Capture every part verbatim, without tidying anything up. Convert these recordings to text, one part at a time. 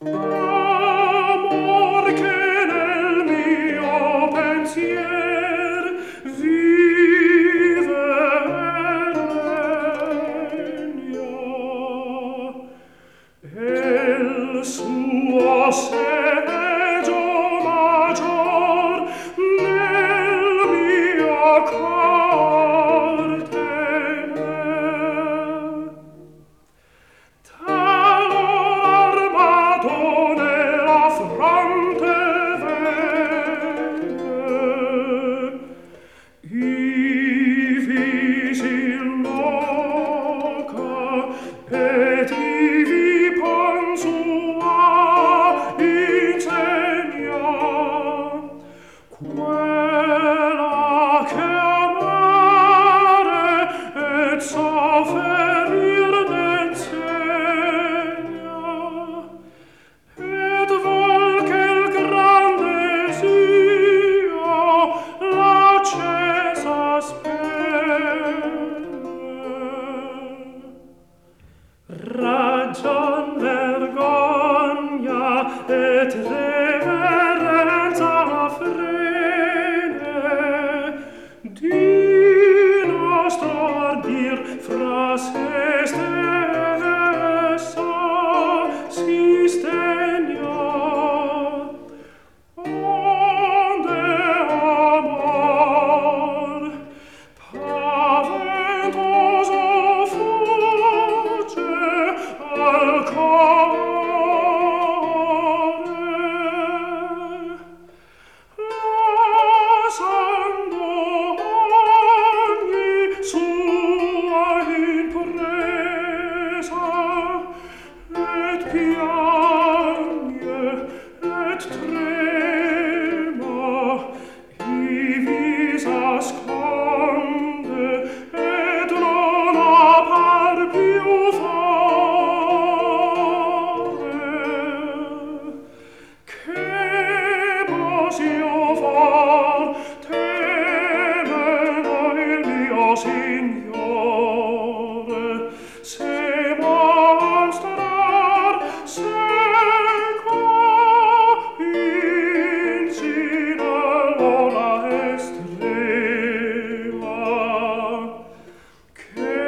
Amor che nel mio pensier vive e regna, e il suo seggio maggior nel mio cor teme. Talor armato nella fronte vede, ivi si loca et ivi pon sua insegna, quella che amare et sofferir n'insegna, et vol che il grande sia l'accesa spene. Ragion, vergogna et reverenza frene, di nostro ardir fra se stessa si stegna, onde amor paventoso fugge al core, lasciando ogni sua impresa, et piagne et trema, ivi s'asconde et non appar più fore. Che pos io far, temendo il mio Signore, se monstrar seco insina l'ora estrema. Che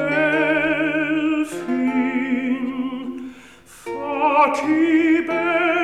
bel fin fa chi ben